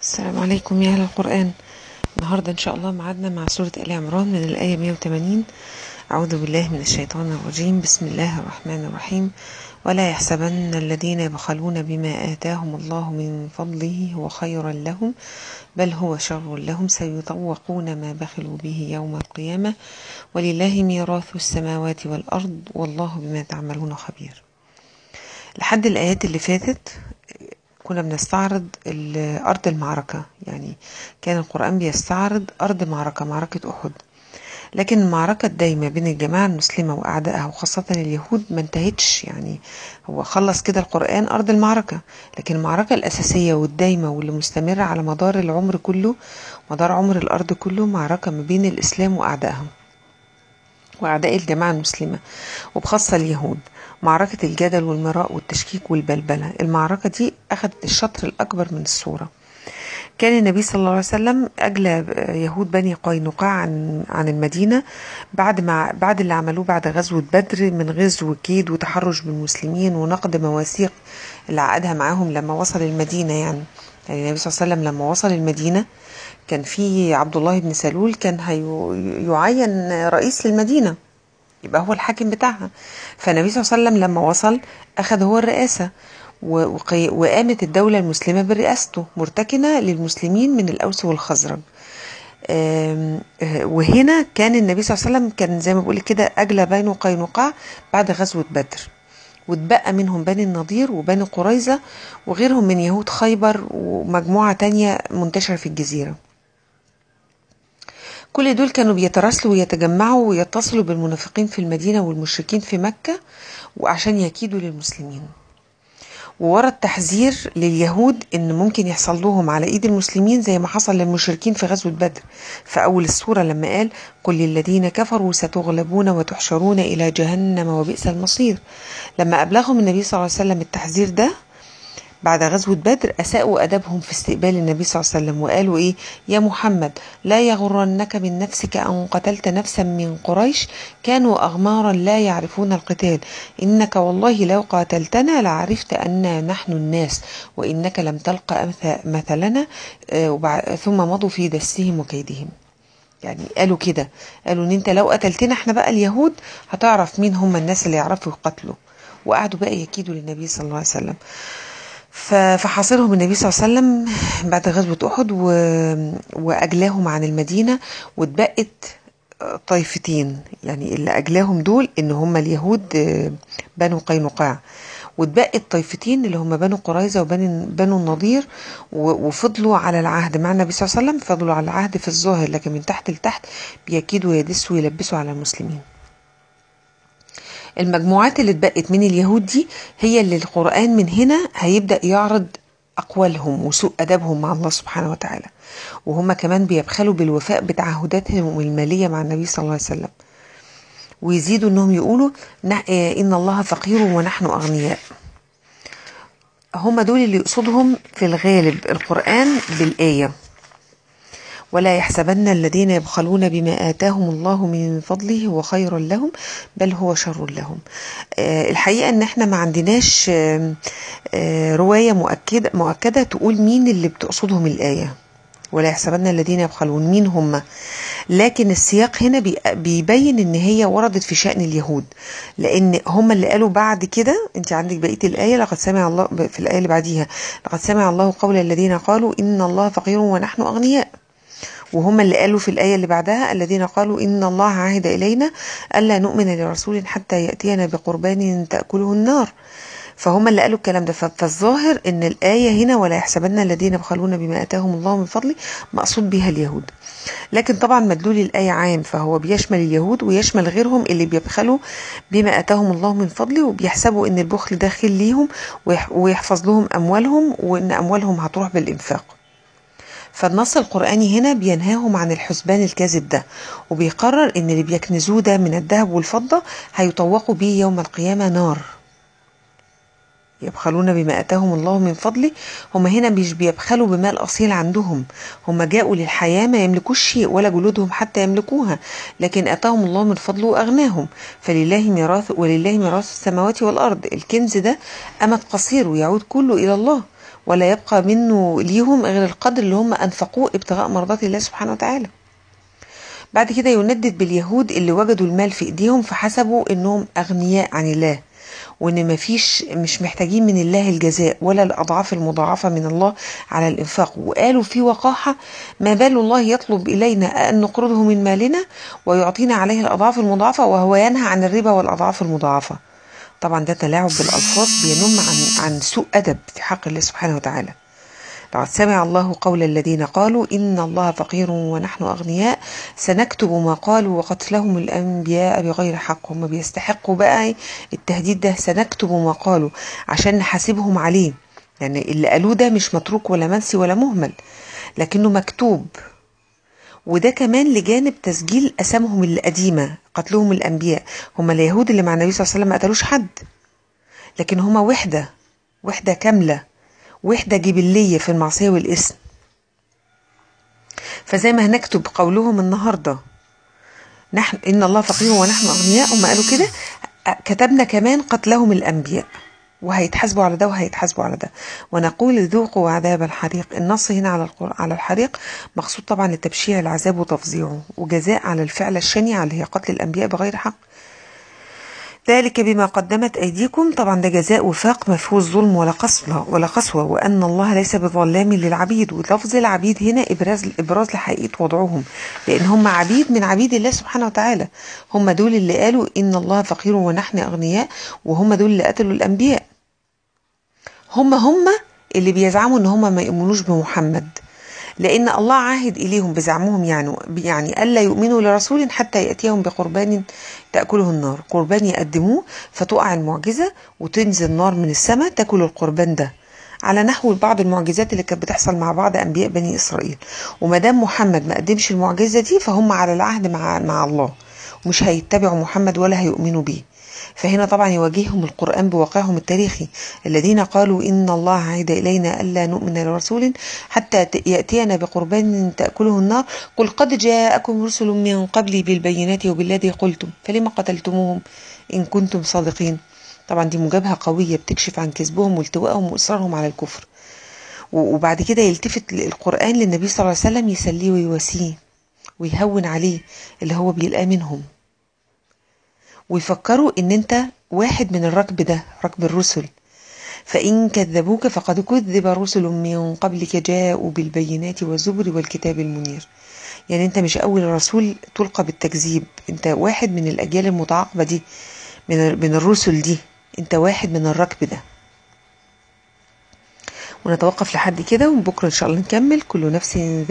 السلام عليكم يا أهل القرآن. النهاردة إن شاء الله معادنا مع سورة آل عمران من الآية 180. أعوذ بالله من الشيطان الرجيم. بسم الله الرحمن الرحيم. ولا يحسبن الذين يبخلون بما آتاهم الله من فضله هو خيرا لهم بل هو شر لهم سيطوقون ما بخلوا به يوم القيامة ولله ميراث السماوات والأرض والله بما تعملون خبير. لحد الآيات اللي فاتت كنا بنستعرض أرض المعركة، يعني كان القرآن بيستعرض أرض معركة أحد، لكن المعركة الدايمة بين الجماعة المسلمة وأعدائها وخاصة اليهود ما انتهتش. يعني هو خلص كده القرآن أرض المعركة، لكن المعركة الأساسية والدايمة واللي مستمرة على مدار العمر كله، مدار عمر الأرض كله، معركة ما بين الإسلام وأعدائها وأعداء الجماعة المسلمة وبخاصة اليهود، معركة الجدل والمراء والتشكيك والبلبلة. المعركة دي أخذت الشطر الأكبر من السورة. كان النبي صلى الله عليه وسلم أجلى يهود بني قينقاع عن المدينة بعد اللي عملوه بعد غزوة بدر من غزو وكيد وتحرش بالمسلمين ونقد مواثيق اللي عقدها معاهم لما وصل المدينة. يعني النبي صلى الله عليه وسلم لما وصل المدينة كان في عبد الله بن سلول كان يعين رئيس للمدينة، يبقى هو الحاكم بتاعها. فالنبي صلى الله عليه وسلم لما وصل أخذ هو الرئاسة وقامت الدولة المسلمة برئاسته مرتكنة للمسلمين من الأوس والخزرج. وهنا كان النبي صلى الله عليه وسلم كان زي ما بقول كده أجلى بني قينقاع بعد غزوة بدر، واتبقى منهم بني النضير وبني قريظة وغيرهم من يهود خيبر ومجموعة تانية منتشرة في الجزيرة. كل دول كانوا بيتراسلوا ويتجمعوا ويتصلوا بالمنافقين في المدينة والمشركين في مكة وعشان يكيدوا للمسلمين. وورد تحذير لليهود ان ممكن يحصل لهم على ايد المسلمين زي ما حصل للمشركين في غزوة بدر في اول السورة لما قال قل للذين كفروا ستغلبون وتحشرون الى جهنم وبئس المصير. لما ابلغهم النبي صلى الله عليه وسلم التحذير ده بعد غزوة بدر أساءوا أدبهم في استقبال النبي صلى الله عليه وسلم وقالوا إيه؟ يا محمد لا يغرنك من نفسك أن قتلت نفسا من قريش كانوا أغمارا لا يعرفون القتال إنك والله لو قاتلتنا لعرفت أن نحن الناس وإنك لم تلق مثلنا. ثم مضوا في دسهم وكيدهم. يعني قالوا كده، قالوا إن أنت لو قتلتنا احنا بقى اليهود هتعرف مين هم الناس اللي يعرفوا يقتلوا. وقعدوا بقى يكيدوا للنبي صلى الله عليه وسلم. فحاصرهم النبي صلى الله عليه وسلم بعد غزوة أحد وأجلاهم عن المدينة، واتبقت طائفتين، يعني اللي أجلاهم دول إن هم اليهود بنو قينقاع، واتبقت طائفتين اللي هم بنو قريظة وبنو النضير وفضلوا على العهد مع النبي صلى الله عليه وسلم. فضلوا على العهد في الظاهر، لكن من تحت لتحت بيكيدوا ويدسوا ويلبسوا على المسلمين. المجموعات اللي اتبقت من اليهود دي هي اللي القرآن من هنا هيبدأ يعرض أقوالهم وسوء أدبهم مع الله سبحانه وتعالى، وهم كمان بيبخلوا بالوفاء بتعهداتهم المالية مع النبي صلى الله عليه وسلم، ويزيدوا أنهم يقولوا إن الله فقير ونحن أغنياء. هم دول اللي يقصدهم في الغالب القرآن بالآية ولا يحسبن الذين يبخلون بما آتاهم الله من فضله هو خير لهم بل هو شر لهم. الحقيقة ان احنا ما عندناش رواية مؤكدة تقول مين اللي بتقصدهم الآية ولا يحسبن الذين يبخلون مين هم، لكن السياق هنا بيبين ان هي وردت في شأن اليهود، لان هم اللي قالوا بعد كده. انت عندك بقية الآية لقد سمع الله في الآية اللي بعديها لقد سمع الله قول الذين قالوا إن الله فقير ونحن أغنياء، وهم اللي قالوا في الآية اللي بعدها الذين قالوا إن الله عهد إلينا ألا نؤمن لرسول حتى يأتينا بقربان تأكله النار. فهم اللي قالوا الكلام ده. فالظاهر ان الآية هنا ولا يحسبن الذين يبخلون بما آتاهم الله من فضله مقصود بها اليهود، لكن طبعا مدلول الآية عام، فهو بيشمل اليهود ويشمل غيرهم اللي بيبخلوا بما آتاهم الله من فضله وبيحسبوا ان البخل داخل ليهم ويحفظ لهم أموالهم وان أموالهم هتروح بالإنفاق. فالنص القرآني هنا بينهاهم عن الحسبان الكاذب ده، وبيقرر ان اللي بيكنزوه ده من الذهب والفضة هيطوقوا بيه يوم القيامة نار. يبخلون بما آتاهم الله من فضله، هم هنا مش بيبخلوا بمال أصيل عندهم، هم جاءوا للحياة ما يملكوش شيء ولا جلودهم حتى يملكوها، لكن آتاهم الله من فضله وأغناهم. ولله ميراث السماوات والأرض. الكنز ده أمد قصير ويعود كله إلى الله، ولا يبقى منه ليهم غير القدر اللي هم أنفقوه ابتغاء مرضات الله سبحانه وتعالى. بعد كده يندد باليهود اللي وجدوا المال في ايديهم فحسبوا انهم اغنياء عن الله، وان مش محتاجين من الله الجزاء ولا الاضعاف المضاعفة من الله على الانفاق، وقالوا في وقاحة: ما بال الله يطلب الينا ان نقرضه من مالنا ويعطينا عليه الاضعاف المضاعفة وهو ينهى عن الربا والاضعاف المضاعفة. طبعا ده تلاعب بالالفاظ بينم عن سوء ادب في حق الله سبحانه وتعالى. لقد سمع الله قول الذين قالوا إن الله فقير ونحن أغنياء سنكتب ما قالوا وقتلهم الأنبياء بغير حق. هم بيستحقوا بقى التهديد ده، سنكتب ما قالوا، عشان نحاسبهم عليه. يعني اللي قالوه ده مش متروك ولا منسي ولا مهمل، لكنه مكتوب. وده كمان لجانب تسجيل أسامهم القديمة، قتلهم الأنبياء. هم اليهود اللي مع النبي صلى الله عليه وسلم ما قتلوش حد، لكن هم وحدة كاملة، وحدة جبلية في المعصية والإثم. فزي ما هنكتب قولهم النهاردة نحن إن الله فقير ونحن أغنياء، هم قالوا كده، كتبنا كمان قتلهم الأنبياء، وهيتحاسبوا على ده وهيتحاسبوا على ده. ونقول ذوقوا عذاب الحريق. النص هنا على الحريق مقصود طبعا لتبشيع العذاب وتفظيعه، وجزاء على الفعل الشنيع اللي هي قتل الأنبياء بغير حق. ذلك بما قدمت أيديكم. طبعا ده جزاء وفاق ما فيهوش ظلم ولا قسوة، وأن الله ليس بظلام للعبيد. ولفظ العبيد هنا إبراز لحقيقة وضعهم، لأن هم عبيد من عبيد الله سبحانه وتعالى. هم دول اللي قالوا إن الله فقير ونحن أغنياء، وهم دول اللي قتلوا الأنبياء. هم اللي بيزعموا إن هم ما يؤمنوش بمحمد، لأن الله عاهد إليهم بزعمهم يعني ألا يؤمنوا لرسول حتى يأتيهم بقربان تأكله النار. قربان يقدموه فتقع المعجزة وتنزل نار من السماء تأكل القربان ده، على نحو بعض المعجزات اللي كانت بتحصل مع بعض أنبياء بني إسرائيل. ومدام محمد ما قدمش المعجزة دي فهم على العهد مع الله، ومش هيتبعوا محمد ولا هيؤمنوا بيه. فهنا طبعا يواجههم القرآن بواقعهم التاريخي. الذين قالوا إن الله عهد إلينا ألا نؤمن لرسول حتى يأتينا بقربان تأكله النار قل قد جاءكم رسل من قبلي بالبينات وبالذي قلتم فلما قتلتموهم إن كنتم صادقين. طبعا دي مجابهة قوية بتكشف عن كذبهم والتوائهم وإصرارهم على الكفر. وبعد كده يلتفت القرآن للنبي صلى الله عليه وسلم يسليه ويواسيه ويهون عليه اللي هو بيلقاه منهم، ويفكروا ان انت واحد من الركب ده، ركب الرسل. فإن كذبوك فقد كذب رسل من قبلك جاءوا بالبينات والزبر والكتاب المنير. يعني انت مش اول رسول تلقى بالتكذيب، انت واحد من الاجيال المتعاقبة دي، من الرسل دي، انت واحد من الركب ده. ونتوقف لحد كده، وبكرة ان شاء الله نكمل. كل نفس